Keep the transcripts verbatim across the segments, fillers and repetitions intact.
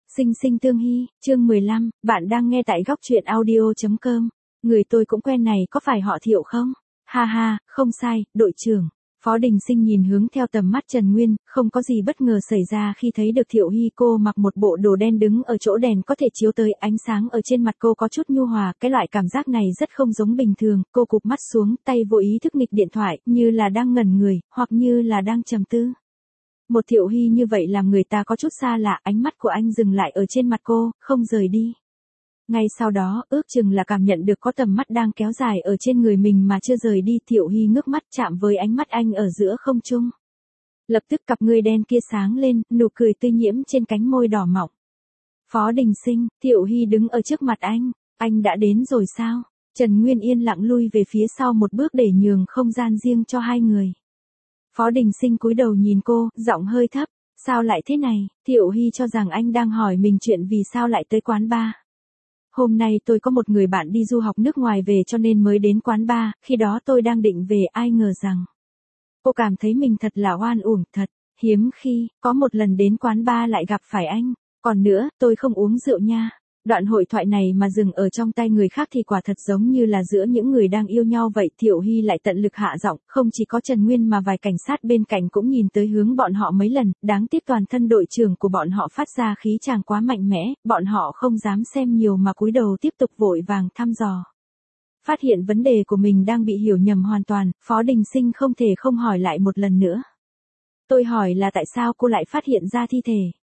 Sinh sinh tương hy, chương mười lăm, bạn đang nghe tại góc truyện audio.com. Người tôi cũng quen này có phải họ Thiệu không? Ha ha, không sai, đội trưởng. Phó Đình Sinh nhìn hướng theo tầm mắt Trần Nguyên, không có gì bất ngờ xảy ra khi thấy được Thiệu Hy. Cô mặc một bộ đồ đen đứng ở chỗ đèn có thể chiếu tới, ánh sáng ở trên mặt cô có chút nhu hòa, cái loại cảm giác này rất không giống bình thường. Cô cụp mắt xuống, tay vô ý thức nghịch điện thoại, như là đang ngẩn người, hoặc như là đang trầm tư. Một Thiệu Hy như vậy làm người ta có chút xa lạ, ánh mắt của anh dừng lại ở trên mặt cô, không rời đi. Ngay sau đó, ước chừng là cảm nhận được có tầm mắt đang kéo dài ở trên người mình mà chưa rời đi, Thiệu Hy ngước mắt chạm với ánh mắt anh ở giữa không trung. Lập tức cặp ngươi đen kia sáng lên, nụ cười tươi nhiễm trên cánh môi đỏ mọng. Phó Đình Sinh, Thiệu Hy đứng ở trước mặt anh, anh đã đến rồi sao? Trần Nguyên yên lặng lui về phía sau một bước để nhường không gian riêng cho hai người. Phó Đình Sinh cúi đầu nhìn cô, giọng hơi thấp, sao lại thế này? Thiệu Hy cho rằng anh đang hỏi mình chuyện vì sao lại tới quán bar. Hôm nay tôi có một người bạn đi du học nước ngoài về cho nên mới đến quán bar, khi đó tôi đang định về, ai ngờ rằng. Cô cảm thấy mình thật là oan uổng, thật, hiếm khi, có một lần đến quán bar lại gặp phải anh, còn nữa, tôi không uống rượu nha. Đoạn hội thoại này mà dừng ở trong tay người khác thì quả thật giống như là giữa những người đang yêu nhau vậy. Thiệu Hy lại tận lực hạ giọng, không chỉ có Trần Nguyên mà vài cảnh sát bên cạnh cũng nhìn tới hướng bọn họ mấy lần, đáng tiếc toàn thân đội trưởng của bọn họ phát ra khí chàng quá mạnh mẽ, bọn họ không dám xem nhiều mà cúi đầu tiếp tục vội vàng thăm dò. Phát hiện vấn đề của mình đang bị hiểu nhầm hoàn toàn, Phó Đình Sinh không thể không hỏi lại một lần nữa. Tôi hỏi là tại sao cô lại phát hiện ra thi thể?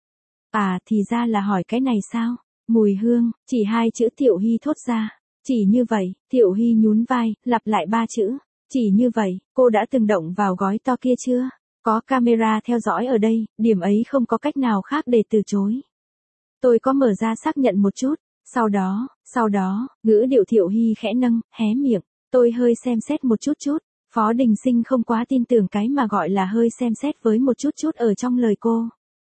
À, thì ra là hỏi cái này sao? Mùi hương, chỉ hai chữ Thiệu Hy thốt ra. Chỉ như vậy, Thiệu Hy nhún vai, lặp lại ba chữ. Chỉ như vậy, cô đã từng động vào gói to kia chưa? Có camera theo dõi ở đây, điểm ấy không có cách nào khác để từ chối. Tôi có mở ra xác nhận một chút, sau đó, sau đó, ngữ điệu Thiệu Hy khẽ nâng, hé miệng. Tôi hơi xem xét một chút chút. Phó Đình Sinh không quá tin tưởng cái mà gọi là hơi xem xét với một chút chút ở trong lời cô.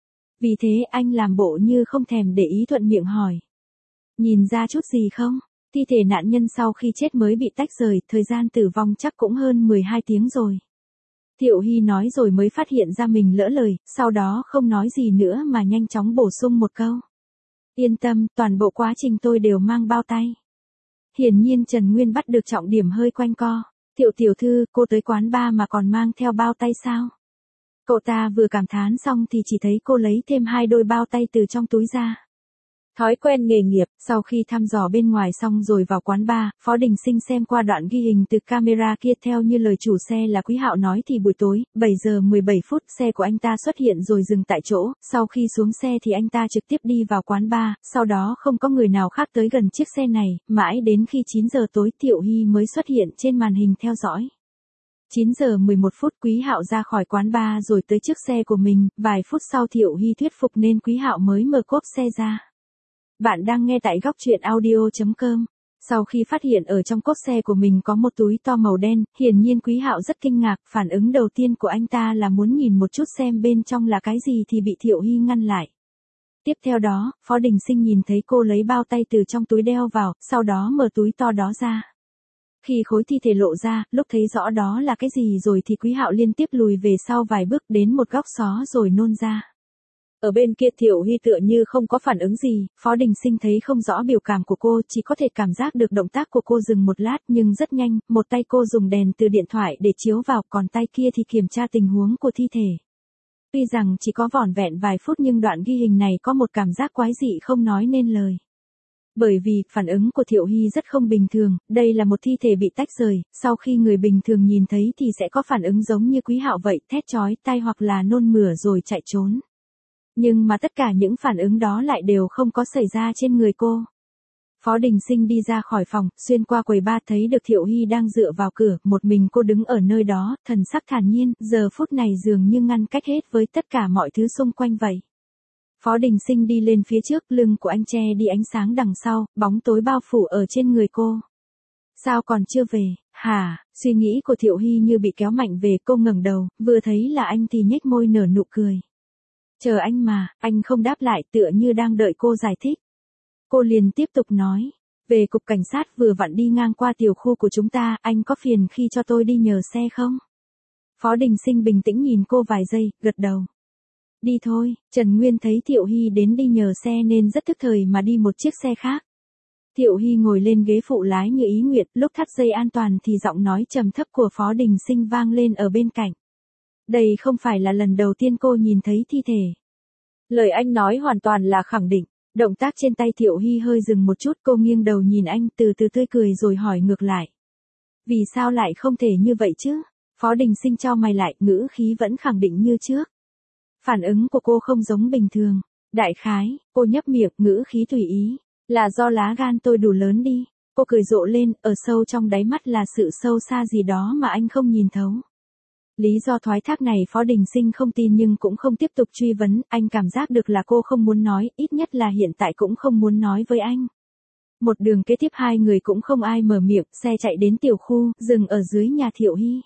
Vì thế anh làm bộ như không thèm để ý thuận miệng hỏi. Nhìn ra chút gì không? Thi thể nạn nhân sau khi chết mới bị tách rời, thời gian tử vong chắc cũng hơn mười hai tiếng rồi. Thiệu Hy nói rồi mới phát hiện ra mình lỡ lời, sau đó không nói gì nữa mà nhanh chóng bổ sung một câu. Yên tâm, toàn bộ quá trình tôi đều mang bao tay. Hiển nhiên Trần Nguyên bắt được trọng điểm hơi quanh co. Thiệu tiểu thư, cô tới quán bar mà còn mang theo bao tay sao? Cậu ta vừa cảm thán xong thì chỉ thấy cô lấy thêm hai đôi bao tay từ trong túi ra. Thói quen nghề nghiệp, sau khi thăm dò bên ngoài xong rồi vào quán bar, Phó Đình Sinh xem qua đoạn ghi hình từ camera kia, theo như lời chủ xe là Quý Hạo nói thì buổi tối, bảy giờ mười bảy phút xe của anh ta xuất hiện rồi dừng tại chỗ, sau khi xuống xe thì anh ta trực tiếp đi vào quán bar, sau đó không có người nào khác tới gần chiếc xe này, mãi đến khi chín giờ tối Thiệu Hy mới xuất hiện trên màn hình theo dõi. chín giờ mười một phút Quý Hạo ra khỏi quán bar rồi tới chiếc xe của mình, vài phút sau Thiệu Hy thuyết phục nên Quý Hạo mới mở cốp xe ra. Bạn đang nghe tại góc truyện audio.com. Sau khi phát hiện ở trong cốp xe của mình có một túi to màu đen, hiển nhiên Quý Hạo rất kinh ngạc, phản ứng đầu tiên của anh ta là muốn nhìn một chút xem bên trong là cái gì thì bị Thiệu Hy ngăn lại. Tiếp theo đó, Phó Đình Sinh nhìn thấy cô lấy bao tay từ trong túi đeo vào, sau đó mở túi to đó ra. Khi khối thi thể lộ ra, lúc thấy rõ đó là cái gì rồi thì Quý Hạo liên tiếp lùi về sau vài bước đến một góc xó rồi nôn ra. Ở bên kia Thiệu Hy tựa như không có phản ứng gì, Phó Đình Sinh thấy không rõ biểu cảm của cô, chỉ có thể cảm giác được động tác của cô dừng một lát nhưng rất nhanh, một tay cô dùng đèn từ điện thoại để chiếu vào, còn tay kia thì kiểm tra tình huống của thi thể. Tuy rằng chỉ có vỏn vẹn vài phút nhưng đoạn ghi hình này có một cảm giác quái dị không nói nên lời. Bởi vì, phản ứng của Thiệu Hy rất không bình thường, đây là một thi thể bị tách rời, sau khi người bình thường nhìn thấy thì sẽ có phản ứng giống như Quý Hạo vậy, thét chói tai hoặc là nôn mửa rồi chạy trốn. Nhưng mà tất cả những phản ứng đó lại đều không có xảy ra trên người cô. Phó Đình Sinh đi ra khỏi phòng, xuyên qua quầy bar thấy được Thiệu Hy đang dựa vào cửa, một mình cô đứng ở nơi đó, thần sắc thản nhiên, giờ phút này dường như ngăn cách hết với tất cả mọi thứ xung quanh vậy. Phó Đình Sinh đi lên phía trước, lưng của anh che đi ánh sáng đằng sau, bóng tối bao phủ ở trên người cô. Sao còn chưa về, hả? Suy nghĩ của Thiệu Hy như bị kéo mạnh về, cô ngẩng đầu, vừa thấy là anh thì nhếch môi nở nụ cười. Chờ anh mà, anh không đáp lại tựa như đang đợi cô giải thích. Cô liền tiếp tục nói, về cục cảnh sát vừa vặn đi ngang qua tiểu khu của chúng ta, anh có phiền khi cho tôi đi nhờ xe không? Phó Đình Sinh bình tĩnh nhìn cô vài giây, gật đầu. Đi thôi, Trần Nguyên thấy Thiệu Hy đến đi nhờ xe nên rất tức thời mà đi một chiếc xe khác. Thiệu Hy ngồi lên ghế phụ lái như ý nguyện, lúc thắt dây an toàn thì giọng nói trầm thấp của Phó Đình Sinh vang lên ở bên cạnh. Đây không phải là lần đầu tiên cô nhìn thấy thi thể. Lời anh nói hoàn toàn là khẳng định. Động tác trên tay Thiệu Hy hơi dừng một chút, cô nghiêng đầu nhìn anh từ từ tươi cười rồi hỏi ngược lại. Vì sao lại không thể như vậy chứ? Phó Đình Sinh chau mày lại, ngữ khí vẫn khẳng định như trước. Phản ứng của cô không giống bình thường. Đại khái, cô nhấp miệng, ngữ khí tùy ý. Là do lá gan tôi đủ lớn đi. Cô cười rộ lên, ở sâu trong đáy mắt là sự sâu xa gì đó mà anh không nhìn thấu. Lý do thoái thác này Phó Đình Sinh không tin nhưng cũng không tiếp tục truy vấn, anh cảm giác được là cô không muốn nói, ít nhất là hiện tại cũng không muốn nói với anh. Một đường kế tiếp hai người cũng không ai mở miệng, xe chạy đến tiểu khu, dừng ở dưới nhà Thiệu Hy.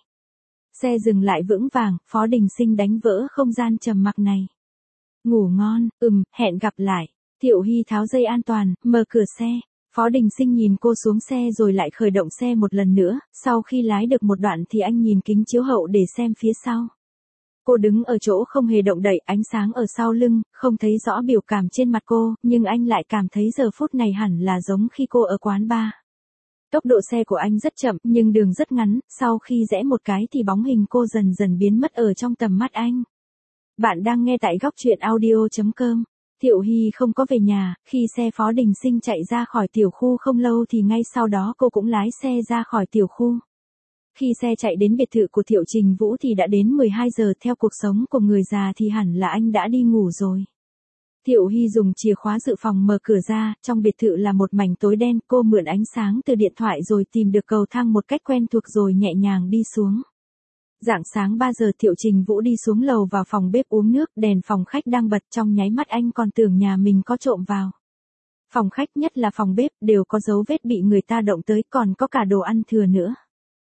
Xe dừng lại vững vàng, Phó Đình Sinh đánh vỡ không gian trầm mặc này. Ngủ ngon, ừm, hẹn gặp lại. Thiệu Hy tháo dây an toàn, mở cửa xe. Phó Đình Sinh nhìn cô xuống xe rồi lại khởi động xe một lần nữa, sau khi lái được một đoạn thì anh nhìn kính chiếu hậu để xem phía sau. Cô đứng ở chỗ không hề động đậy, ánh sáng ở sau lưng, không thấy rõ biểu cảm trên mặt cô, nhưng anh lại cảm thấy giờ phút này hẳn là giống khi cô ở quán bar. Tốc độ xe của anh rất chậm, nhưng đường rất ngắn, sau khi rẽ một cái thì bóng hình cô dần dần biến mất ở trong tầm mắt anh. Bạn đang nghe tại góc truyện audio chấm com. Thiệu Hy không có về nhà, khi xe Phó Đình Sinh chạy ra khỏi tiểu khu không lâu thì ngay sau đó cô cũng lái xe ra khỏi tiểu khu. Khi xe chạy đến biệt thự của Thiệu Trình Vũ thì đã đến mười hai giờ, theo cuộc sống của người già thì hẳn là anh đã đi ngủ rồi. Thiệu Hy dùng chìa khóa dự phòng mở cửa ra, trong biệt thự là một mảnh tối đen, cô mượn ánh sáng từ điện thoại rồi tìm được cầu thang một cách quen thuộc rồi nhẹ nhàng đi xuống. Rạng sáng ba giờ Thiệu Trình Vũ đi xuống lầu vào phòng bếp uống nước, đèn phòng khách đang bật, trong nháy mắt anh còn tưởng nhà mình có trộm vào. Phòng khách nhất là phòng bếp đều có dấu vết bị người ta động tới, còn có cả đồ ăn thừa nữa.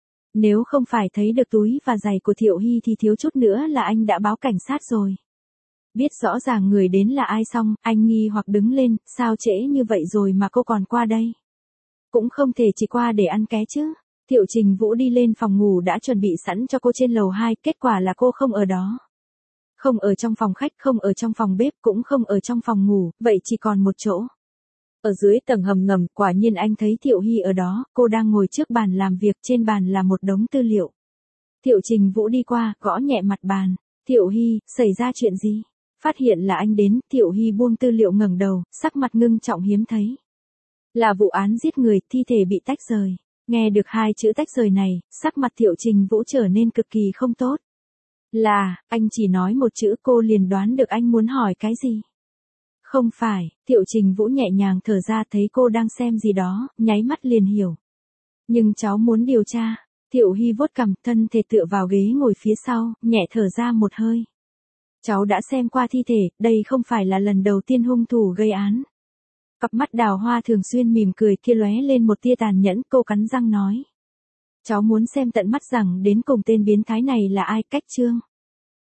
Nếu không phải thấy được túi và giày của Thiệu Hy thì thiếu chút nữa là anh đã báo cảnh sát rồi. Biết rõ ràng người đến là ai xong, anh nghi hoặc đứng lên, sao trễ như vậy rồi mà cô còn qua đây? Cũng không thể chỉ qua để ăn ké chứ. Thiệu Trình Vũ đi lên phòng ngủ đã chuẩn bị sẵn cho cô trên lầu hai, kết quả là cô không ở đó. Không ở trong phòng khách, không ở trong phòng bếp, cũng không ở trong phòng ngủ, vậy chỉ còn một chỗ. Ở dưới tầng hầm ngầm, quả nhiên anh thấy Thiệu Hy ở đó, cô đang ngồi trước bàn làm việc, trên bàn là một đống tư liệu. Thiệu Trình Vũ đi qua, gõ nhẹ mặt bàn. Thiệu Hy, xảy ra chuyện gì? Phát hiện là anh đến, Thiệu Hy buông tư liệu ngẩng đầu, sắc mặt ngưng trọng hiếm thấy. Là vụ án giết người, thi thể bị tách rời. Nghe được hai chữ tách rời này, sắc mặt Thiệu Trình Vũ trở nên cực kỳ không tốt. Là, anh chỉ nói một chữ cô liền đoán được anh muốn hỏi cái gì. Không phải, Thiệu Trình Vũ nhẹ nhàng thở ra, thấy cô đang xem gì đó, nháy mắt liền hiểu. Nhưng cháu muốn điều tra. Thiệu Hy vuốt cằm, thân thể tựa vào ghế ngồi phía sau, nhẹ thở ra một hơi. Cháu đã xem qua thi thể, đây không phải là lần đầu tiên hung thủ gây án. Cặp mắt đào hoa thường xuyên mỉm cười kia lóe lên một tia tàn nhẫn, cô cắn răng nói. Cháu muốn xem tận mắt rằng đến cùng tên biến thái này là ai, cách Trương.